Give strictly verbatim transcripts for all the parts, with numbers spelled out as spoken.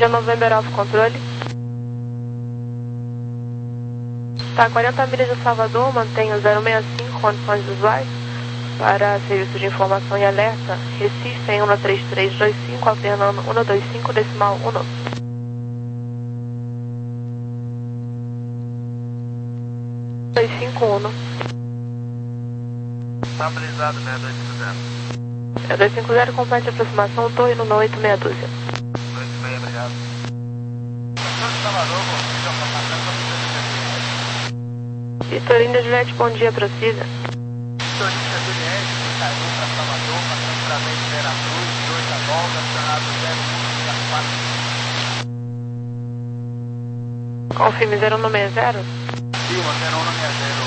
Índia November Alfa Controle. Tá, quarenta milhas de Salvador, mantenha o zero seis cinco, condições visuais. Para serviço de informação e alerta, Recife em um três três dois cinco, alternando um dois cinco, decimal um. dois cinco um. Estabilizado, né? dois cinco zero. É dois cinco zero, complete aproximação, torre no oito meia dúzia. oito meia, obrigado. Salvador, Vitor Índia Juliette, bom dia, prossiga. Vitor Índia Juliette, caiu para Salvador, passando através de Veracruz, dois a volta, acionado zero um quatro. Confirme zero um seis zero. Silva, zero um seis zero.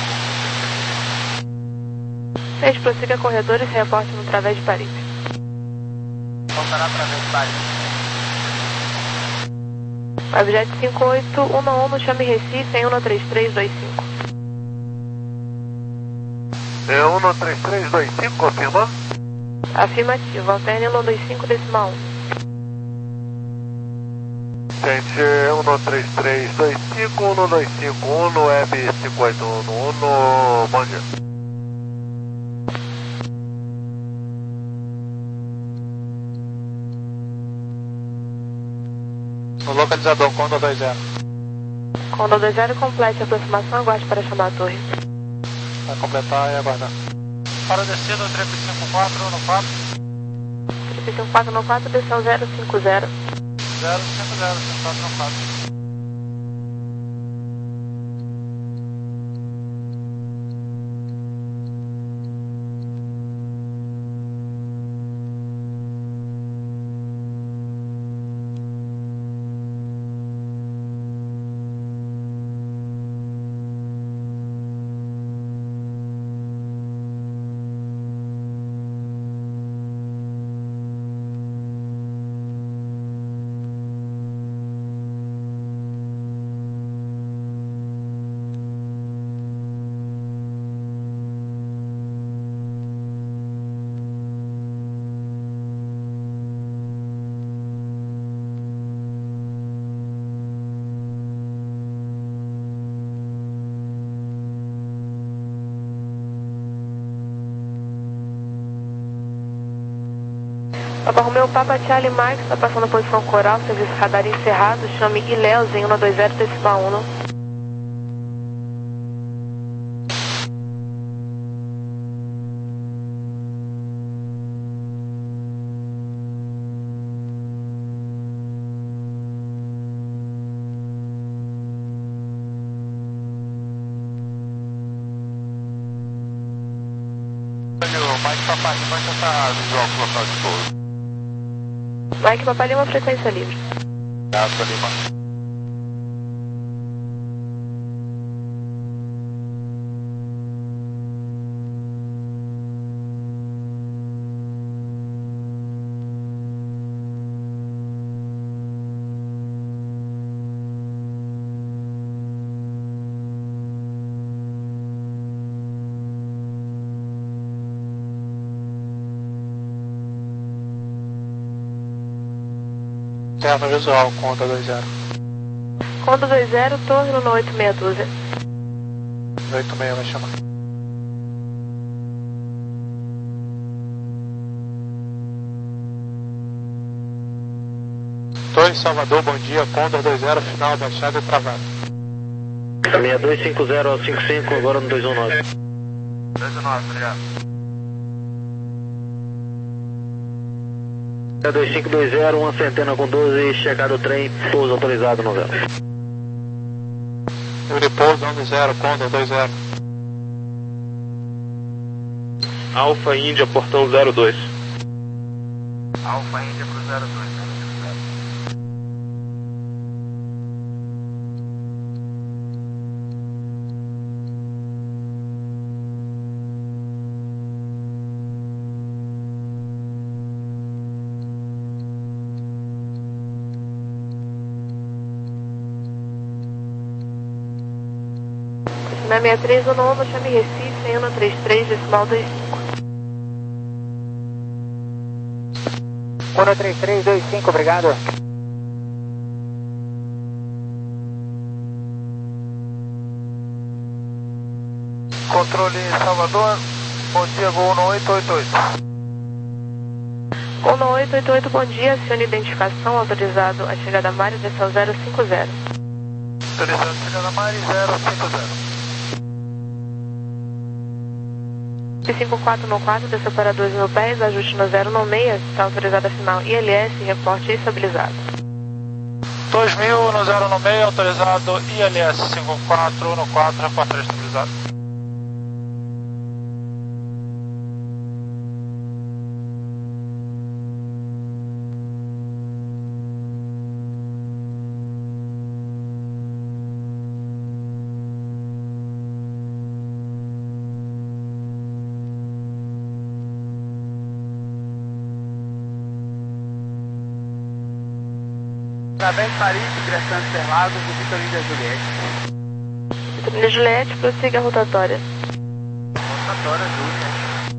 seis, prossiga corredores, reporte no Través de Paris. Voltará através de Paris. Webjet cinco oito um um, chame Recife em um três três dois cinco. É um três três dois cinco, confirma? Afirmativo, alterne um dois cinco, decimal um. Gente, um três três dois cinco, um dois cinco um, no web cinco oito um um, bom dia. No localizador, Condor dois zero. Condor dois zero, complete a aproximação, aguarde para chamar a torre. Vai completar e aguardar. Para descida, três cinco quatro no quatro. três cinco quatro no quatro, desceu zero cinco zero. zero cinco zero, quatro no quatro. Papa Romeu, Papa Charlie Mike, está passando a posição coral, serviço radar encerrado, chame Ilhéus em um dois zero, decimal um. Mike Papai Lima já está visual com o local de pouso. Mike Papai Lima, frequência livre. Gato Lima. Terno visual, Conta dois zero. Conta dois zero, torre no oito meia dúzia. oito seis vai chamar. Torre Salvador, bom dia, Condor dois zero, final baixada e travado. seis dois cinco zero ao cinco cinco, agora no dois um nove. dois um nove, obrigado. dois cinco dois zero, uma centena com doze, chegado o trem, pouso autorizado no zero. Yuri pouso um zero, Condor dois zero. Alfa Índia, portão zero dois. Alfa Índia pro zero dois, zero zero. Na seis três um um, chame Recife em um três três, decimal dois cinco. um três três dois cinco, obrigado. Controle Salvador, bom dia, gol no oito oito oito. Gol no oito oito oito, bom dia, senhor identificação, autorizado a chegada a Mário, versão zero cinco zero. Autorizado a chegada a Mário, zero cinco zero. P cinco quatro no quatro, desceu para dois mil pés, ajuste no zero no seis, está autorizado a final I L S, reporte estabilizado. dois mil no zero no meio, autorizado I L S cinquenta e quatro no quatro, repórter estabilizado. Parabéns, Paris, direção de Interlagos, do Vitor Lídia Juliette. Vitor Lídia Juliette, prossiga a rotatória. Rotatória, Juliette.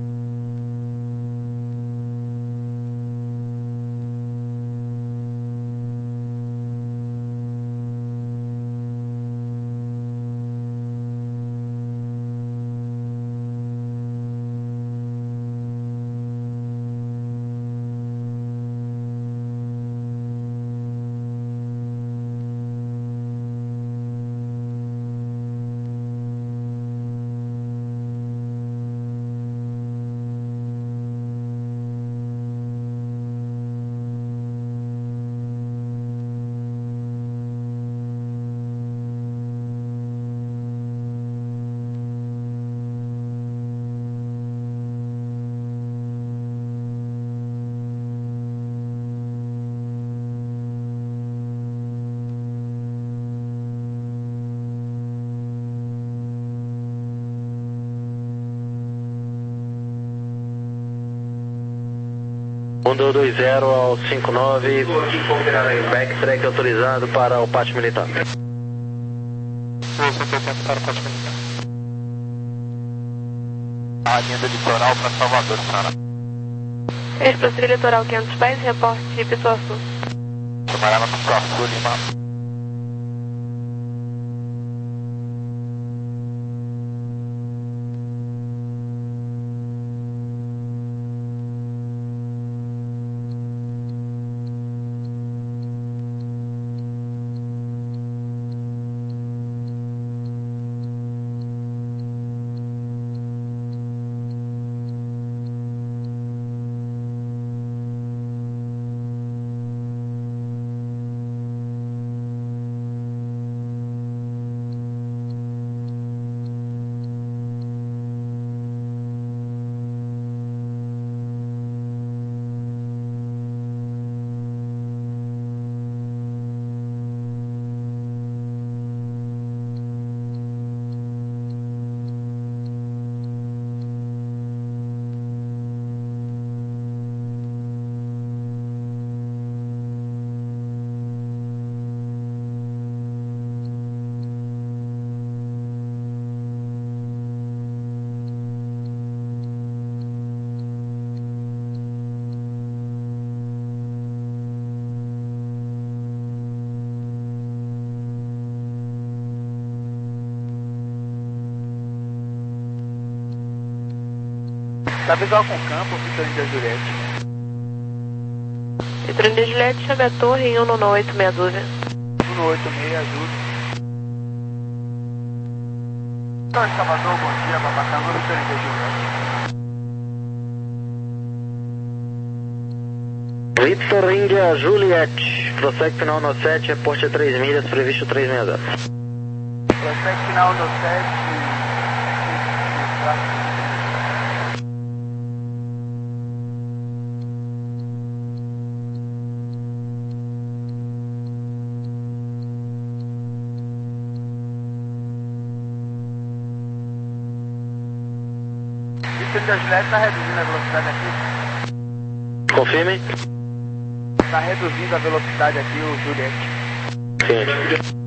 um dois dois zero ao cinco nove, backtrack autorizado para o pátio militar. cento e oitenta para o pátio militar. A linha do litoral para Salvador, Sara. seis, prossiga litoral quinhentos pés, reporte Pituaçu. Camarada Pituaçu, Lima. Tá visual com campo, Vitor Lídia Juliette. Vitor Lídia Juliette, chame a torre em um nove oito meia dúzia. um nove oito seis, ajuda. Torre Salvador, bom dia, Babacanga, Vitor Lídia Juliette. Vitor Índia Juliette, prossegue final no sete, reporte a três milhas, previsto três sessenta. Prossegue final no sete. Vitor Lídia Juliette está reduzindo a velocidade aqui. Confirme. Está reduzindo a velocidade aqui, o Juliette. Sim.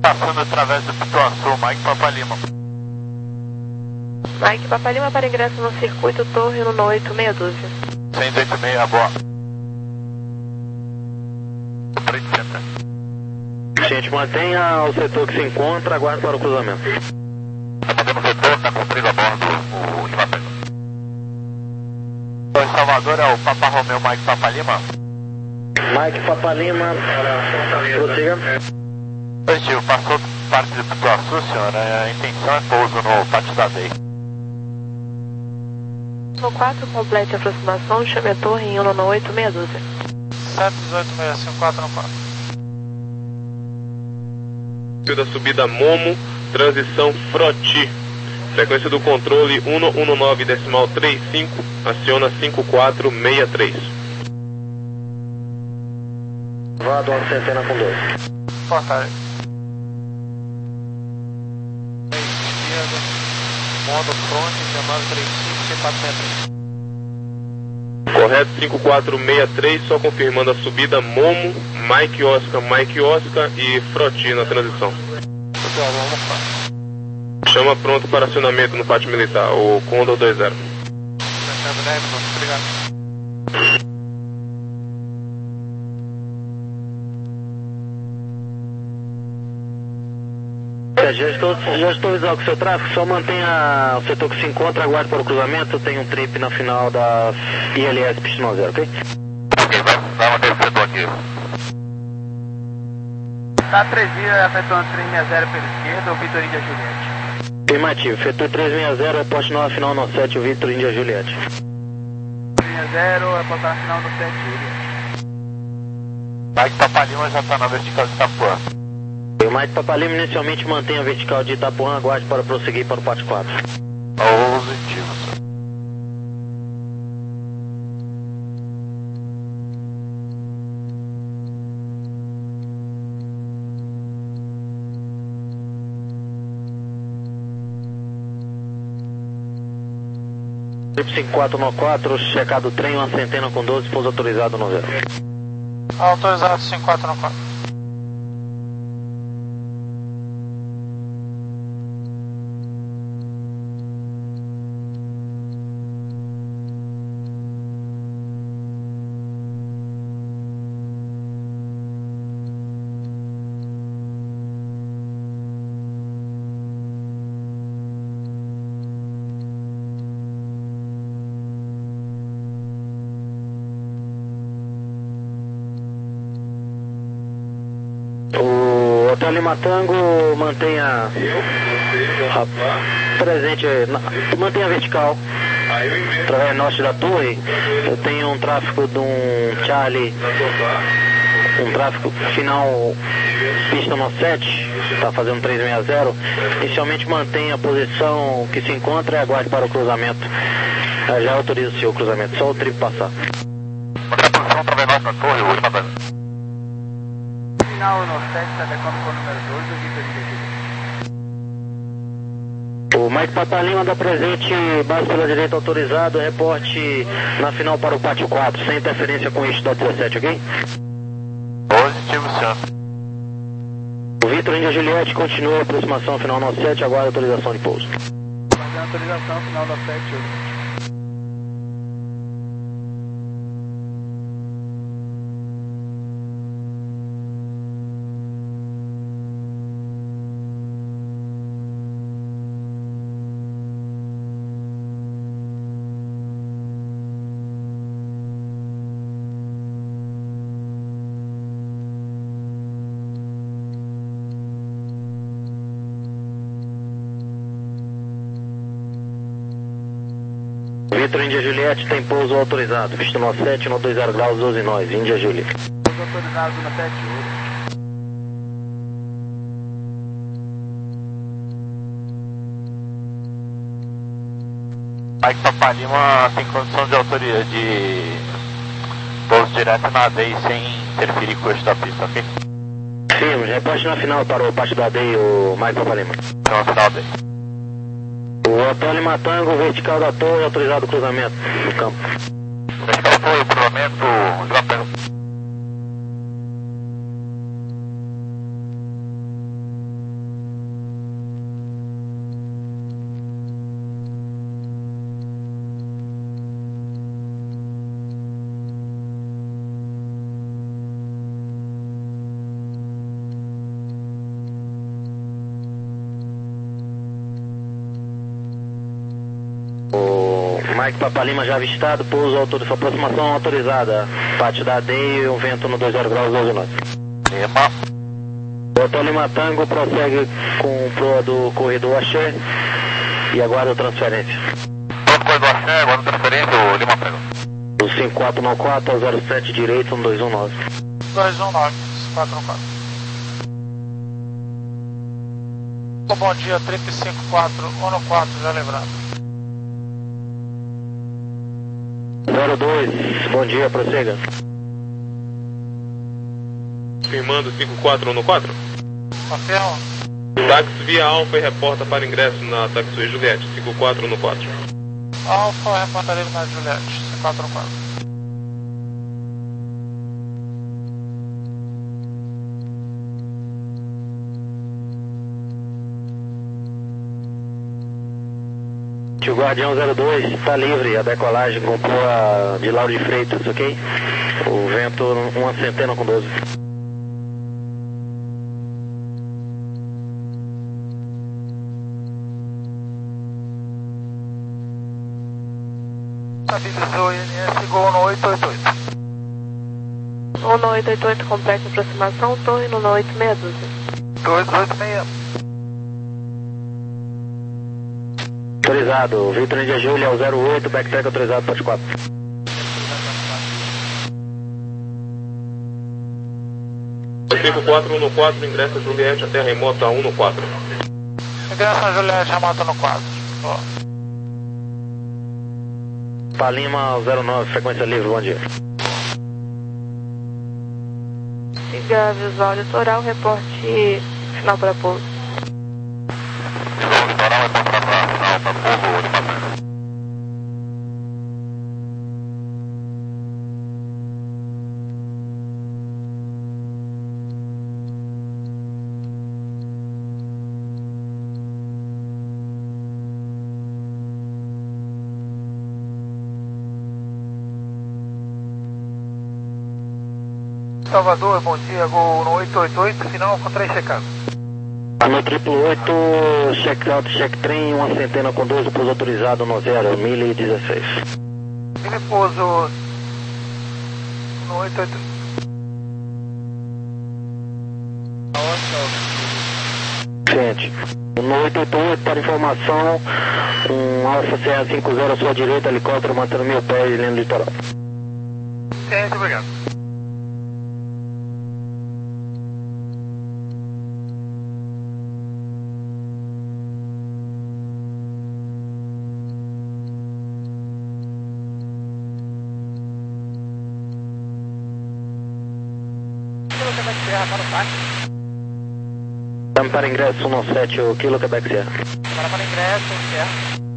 passando através do Pituaçu, Mike Papa Lima. Mike Papa Lima para ingresso no circuito Torre no oito meia dúzia. cento e oitenta e seis, boa. Gente, mantenha o setor que se encontra, aguarde para o cruzamento. Tá mantendo o setor, está cumprindo a bordo o Lima Pega. O Salvador é o Papa Romeu Mike Papa Lima. Mike Papa Lima, prossiga. Positivo, passou parte do Pituaçu, senhor. A intenção é pouso no pátio da D E I. No quatro, complete a aproximação, chame a torre em um oito meia dúzia. sete dezoito seis cinco quatro no quatro. Da subida Momo, transição Froti. Frequência do controle um um nove decimal trinta e cinco, aciona cinco quatro seis três. Vá do centena com dois. Portagem. Esquerda, modo front, dezenove trinta e cinco, C quatro seis três. Correto, cinco quatro seis três, só confirmando a subida Momo, Mike Oscar, Mike Oscar e Froti na transição. Chama pronto para acionamento no pátio militar, o Condor dois zero. Obrigado. Já estou, já estou avisado com o seu tráfego, só mantenha o setor que se encontra, aguarde para o cruzamento, tem um trip na final da I L S Pistão zero, ok? Ok, vai, vai manter o setor aqui. Tá três dias, afetando três seis zero pela esquerda, o Vitor Índia Juliette. Afirmativo, Fetor três seis zero, reporte na final no sete, o Vitor Índia Juliette. três seis zero, reporte na final no sete, Juliette. Mike Papa Lima já está na vertical de Itapuã. O Mike Papa Lima inicialmente mantém a vertical de Itapuã, aguarde para prosseguir para o pátio quatro. Positivo, senhor. cinco quatro nove quatro, checado trem, uma centena com doze, pouso autorizado no zero. Autorizado cinco quatro nove quatro. O Hotel Lima Tango mantenha a presente, mantenha a vertical através norte da torre. Eu tenho um tráfego de um Charlie, um tráfego final pista no sete, está fazendo três seis zero. Inicialmente mantenha a posição que se encontra e aguarde para o cruzamento. Eu já autorizo o seu cruzamento, só o trip passar. Manter a posição através norte da torre, o Lima Pega. Final no sete, adequando com o número dois, o Vitor Índia Juliette. O Mike Papa Lima dá presente, base pela direita autorizado, reporte na final para o pátio quatro, sem interferência com isso da dezessete, ok? Positivo, senhor. O Vitor Índia Juliette continua a aproximação final no sete, aguarda autorização de pouso. Fazendo autorização final no sete, Juliette. Vitor Índia Juliette tem pouso autorizado, pista no sete, no dois zero graus, doze nós, Índia Juliette. Pouso autorizado no sete, Juliette. Mike Papa Lima tem condição de autoria de pouso direto na D E I sem interferir com o eixo da pista, ok? Sim, reporte na final para o pátio da D E I, o Mike Papa Lima. Então, final D E I. O Hotel Lima Tango, vertical da torre, autorizado o cruzamento no campo. Vertical da torre, cruzamento, Lima Pega. Mike Papa Lima já avistado, pouso autorizado, aproximação autorizada, pátio da A D e um vento no dois zero graus doze nove. Lima. Hotel Lima Tango prossegue com proa do corredor Axé e aguarda a transferência. Todo corredor Axé, aguarda a transferência, o Lima Tango. Do cinco quatro nove quatro ao zero sete direito, um dois um nove. dois um nove, quatro um quatro. Bom dia, trinta e cinco quatro, um quatro, já lembrado. zero dois, bom dia, prossiga. Firmando cinco quatro um quatro. Confirma. Táxi via Alfa e reporta para ingresso na Taxi Juliette, cinco quatro um quatro. Alfa, reportaria na Juliette, cinco quatro um quatro. Tio Guardião zero dois, está livre a decolagem com proa de Lauro de Freitas, ok? O vento uma centena com doze. Estabilizou I N S, Gol no oito oito oito. um no oito oito oito, complete aproximação, torre no oito meia dúzia. dois oito seis. Autorizado, Vitor Índia Júlia ao zero oito, backtrack autorizado, pode quatro. cinco quatro um quatro, ingressa Juliette até remota um quatro. Ingressa na Juliette, remota no quatro. Boa. Palima ao zero nove, frequência livre, bom dia. Siga visual litoral, reporte final para pouso. Visual litoral, reporte para final para pouso, Lima Tango. Salvador, bom dia, Gol no oito oito oito, final com três checados. No triplo oito, check out, check trem, uma centena com doze, pouso autorizado no zero, mil e dezesseis. Ele pouso no oito oito oito. Gente, no oito oito oito, para informação, um Alfa C A cinquenta à sua direita, helicóptero mantendo mil pés linha do litoral. Ciência, obrigado. Estamos para ingresso um sete, o Kilo Quebec Sierra. Para para ingresso, certo.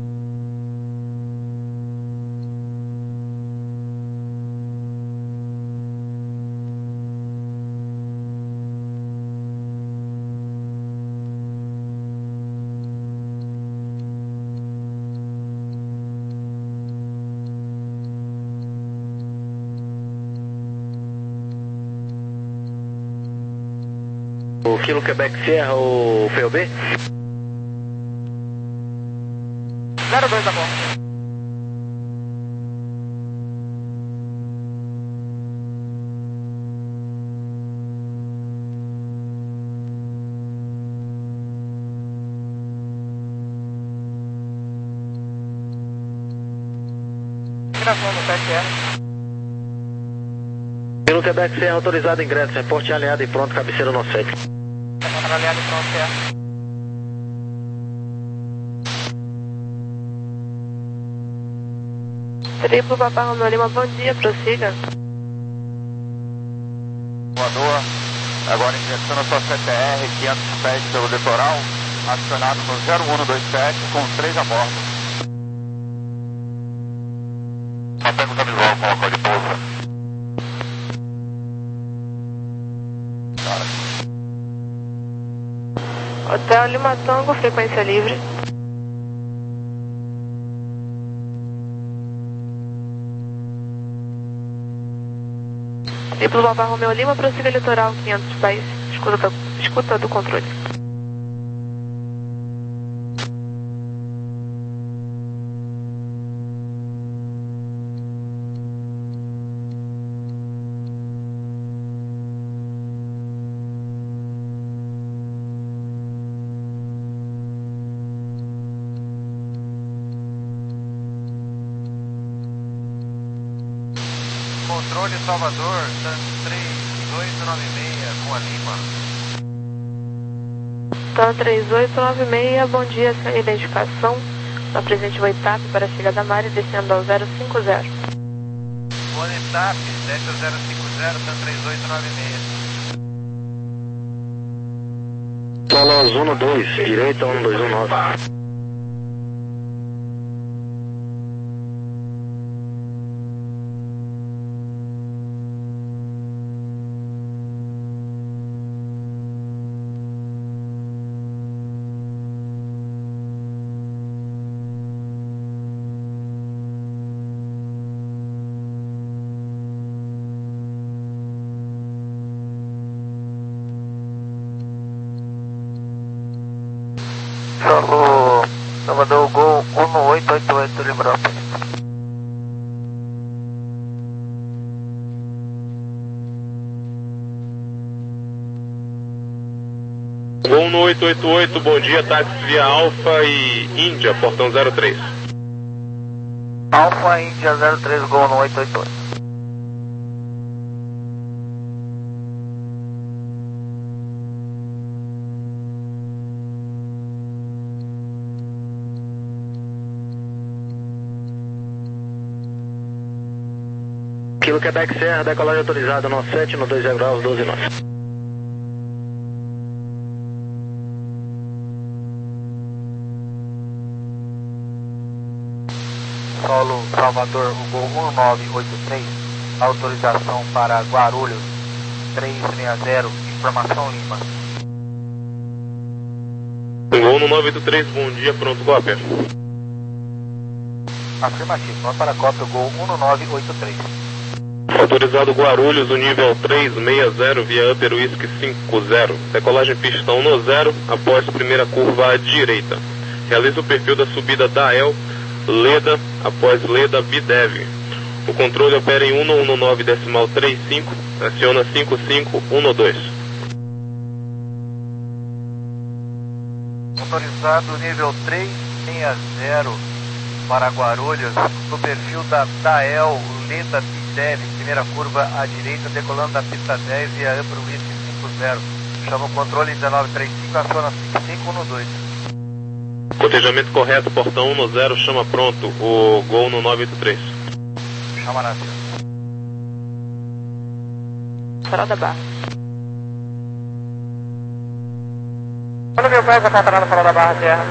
O Kilo Quebec Sierra, o P O B? zero dois da borda. Migração no P S R. Kilo Quebec Sierra autorizado ingresso, reporte aliado e pronto, cabeceira no sete. Para aliado e pronto, certo. Triplo Papa Romeu Lima, bom dia, prossiga. Voador, agora ingressando a sua C T R, quinhentos pés pelo litoral, acionado no zero um dois sete, com três a bordo. Mantém o visual com local de pouso. Hotel Lima Tango, frequência livre. Triplo Papa Romeu Lima, prossiga litoral, quinhentos pés, escuta, escuta do controle. Controle Salvador, TAM três oito nove seis com a Lima. TAM três oito nove seis, bom dia, sem identificação. Na presente Boitap para Filha da Mari, descendo ao zero cinco zero. Boitap, desce ao zero cinco zero, TAM três oito nove seis. Solo Zona dois, direita um dois um nove. Solo Salvador Gol um oito oito oito, Librópolis. Gol no oito oito oito, bom dia, táxi via Alfa e Índia, portão zero três. Alfa Índia zero três, Gol no oito oito oito. Kilo Quebec Serra, decolagem autorizada no sete, no dois graus, doze nós. Solo Salvador, o Gol um nove oito três, autorização para Guarulhos três seis zero, informação Lima. Gol no nove oito três, bom dia, pronto, cópia. Afirmativo, vamos para a cópia, Gol um nove oito três. Autorizado Guarulhos, o nível três seis zero, via Upper Whisky cinco zero. Decolagem pista um no zero, após primeira curva à direita. Realiza o perfil da subida da El, Leda, após Leda, Bidev. O controle opera em um um nove decimal trinta e cinco, aciona cinco cinco um dois. Autorizado nível três seis zero para Guarulhos, no perfil da Dael, Leda, Bidev, primeira curva à direita, decolando da pista dez via Upper Whisky cinco zero. Chama o controle dezenove trinta e cinco, aciona cinco cinco um dois. Cotejamento correto, portão um no zero, chama pronto, o Gol no nove oito três. Chama na Farol da Barra. Quando meu pai vai estar na Farol da Barra, Serra.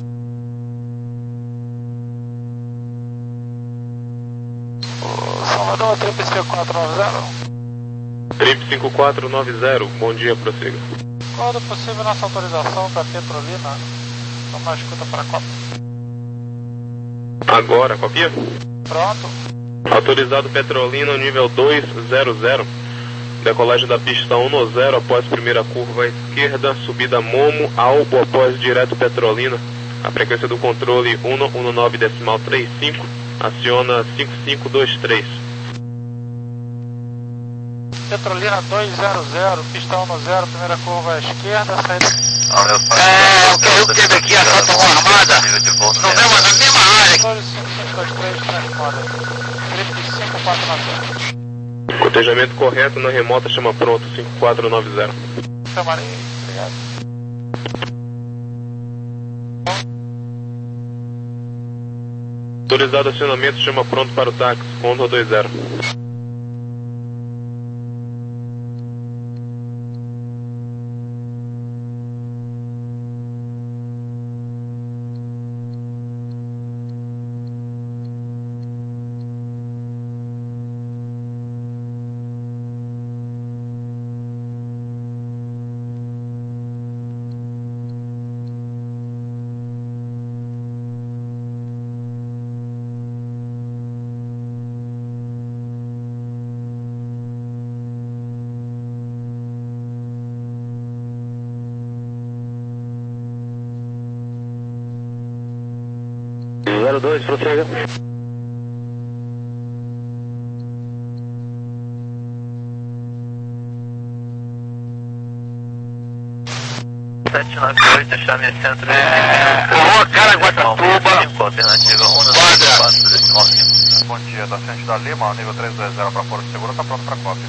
Salvador, trip cinco quatro nove zero. Trip cinco quatro nove zero, bom dia, prossiga. Quando possível, nossa autorização para Petrolina. Tomar escuta para a Copa. Agora, copia? Pronto. Autorizado Petrolina, nível dois zero zero. Decolagem da pista um no zero, após primeira curva à esquerda, subida Momo, Albo, após direto Petrolina. A frequência do controle um um nove decimal trinta e cinco, aciona cinco cinco dois três. Petrolina dois zero zero, pista um no zero, primeira curva à esquerda, saída... É, o que eu teve aqui a Santa Rua Armada, no mesmo, na mesma área. Controle cinco cinco dois três, transponda. Trip cinco quatro nove zero. Cotejamento correto na remota, chama pronto, cinco quatro nove zero. Chamarei, obrigado. Autorizado acionamento, chama pronto para o táxi, Condor dois zero. zero dois, prossiga. sete nove oito, chame centro. É, a rua Caraguatatuba. Alternativa um quatro decimal cinco. bom dia. Da Frente da Lima, nível três dois zero para Porto Seguro, está pronto para cópia.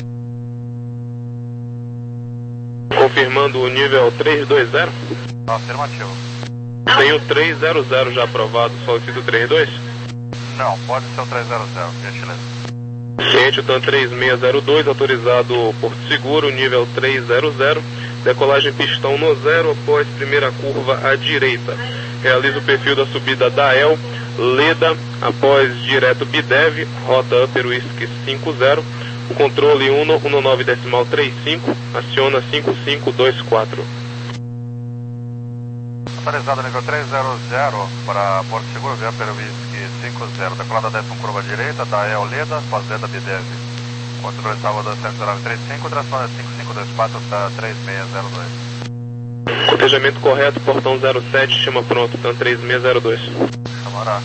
Confirmando o nível três dois zero. Afirmativo. Tem o três zero zero já aprovado, solicito o trinta e dois? Não, pode ser o três zero zero, gentileza. Ciente, o TAM três seis zero dois, autorizado Porto Seguro, nível três zero zero. Decolagem pistão no zero após primeira curva à direita. Realiza o perfil da subida da E L, Leda, após direto Bidev, rota Upper Whisky cinco zero. O controle um um nove decimal trinta e cinco, aciona cinco cinco dois quatro. Autorizado nível três zero zero para Porto Seguro, via Upper Whisky cinco zero. Decolada décima curva à direita, da E L Leda, após Leda Bidev. Controle Salvador sete zero nove três cinco, tração cinco cinco dois quatro para três seis zero dois. Cotejamento correto, portão zero sete, chama pronto, TAM três seis zero dois. Chamará.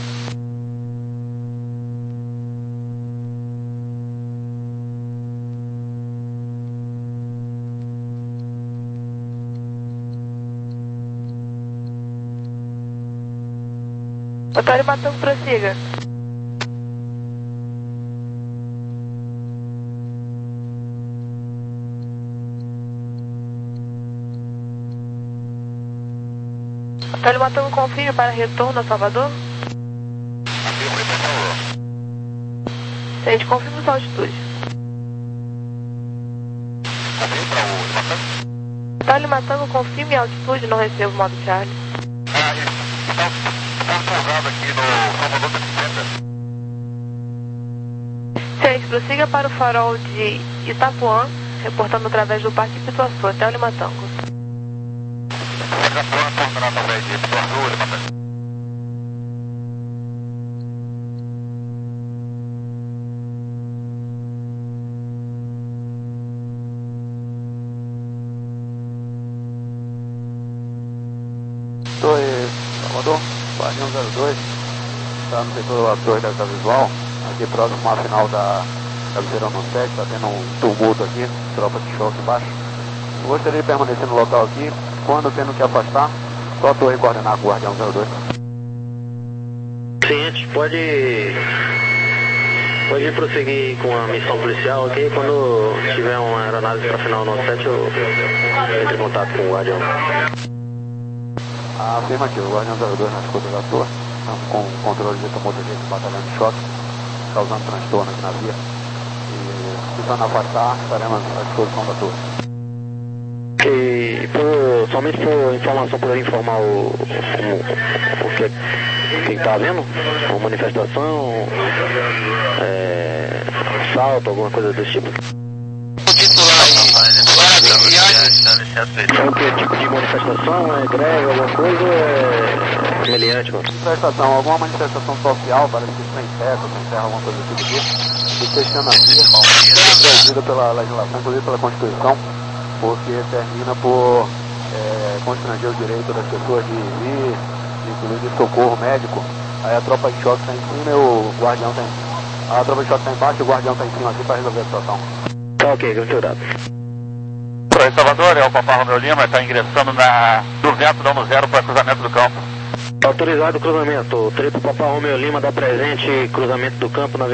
Otário Matango, prossiga. Otário Matango, confirme para retorno a Salvador. Gente, confirme sua altitude. Otário Matango, confirme a altitude, não recebo modo Charlie. Ah, isso. Então, estamos pousados aqui no Salvador da Vicenta. Gente, prossiga para o farol de Itapuã, reportando através do Parque Pituaçu, até o Limatango. Itapuã, reportando através de Pituaçu, Limatango. dois, Salvador, Guardião zero dois, está no setor da torre da visual, aqui próximo à final da cabeceira no sete, está tendo um tumulto aqui, tropa de choque embaixo. Eu gostaria de permanecer no local aqui, quando tendo que afastar, só a torre coordenar com o Guardião zero dois. Ciente, pode, pode prosseguir com a missão policial aqui, quando tiver uma aeronave para final no sete, eu entro em contato com o Guardião. Afirmativo, o Guardião zero dois na escuta da torre, estamos com o controle de tumulto aqui do batalhão de choque, causando transtorno aqui na via. E precisando afastar, estaremos à disposição da torre. E por, somente por informação, poderia informar o, o, o que que está havendo? Uma manifestação, é, assalto, alguma coisa desse tipo? É o que tipo de manifestação? É greve, alguma coisa? É semelhante? Manifestação, alguma manifestação social, parece que sem festa, sem serra, alguma coisa assim do tipo. E fechando a via, é proibida pela legislação, inclusive pela Constituição, porque termina por é, constranger o direito das pessoas de ir, inclusive de socorro médico. Aí a tropa de choque está em cima e o guardião está em cima. A tropa de choque está embaixo e o guardião está em cima aqui para resolver a situação. Tá ok, capturado. Oi, Salvador, é o Papá Romeu Lima, está ingressando na, do vento dando zero para cruzamento do campo. Autorizado o cruzamento. Tripo Papá Romeu Lima dá presente, cruzamento do campo na